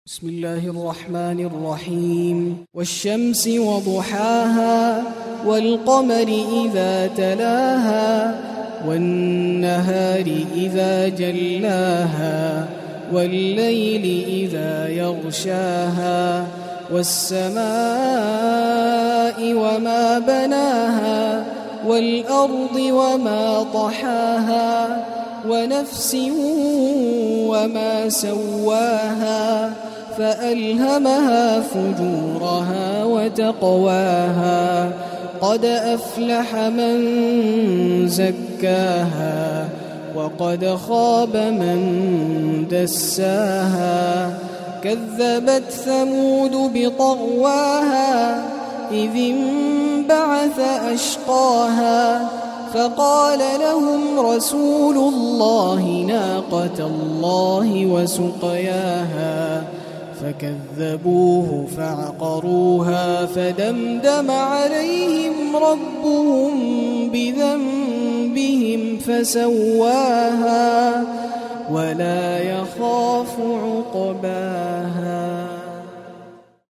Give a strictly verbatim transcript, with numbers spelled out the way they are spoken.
بسم الله الرحمن الرحيم والشمس وضحاها والقمر إذا تلاها والنهار إذا جلاها والليل إذا يغشاها والسماء وما بناها والأرض وما طحاها ونفس وما سواها فألهمها فجورها وتقواها قد أفلح من زكاها وقد خاب من دساها كذبت ثمود بطغواها إذ انبعث أشقاها فقال لهم رسول الله ناقة الله وسقياها فكذبوه فعقروها فدمدم عليهم ربهم بذنبهم فسواها ولا يخاف عقباها.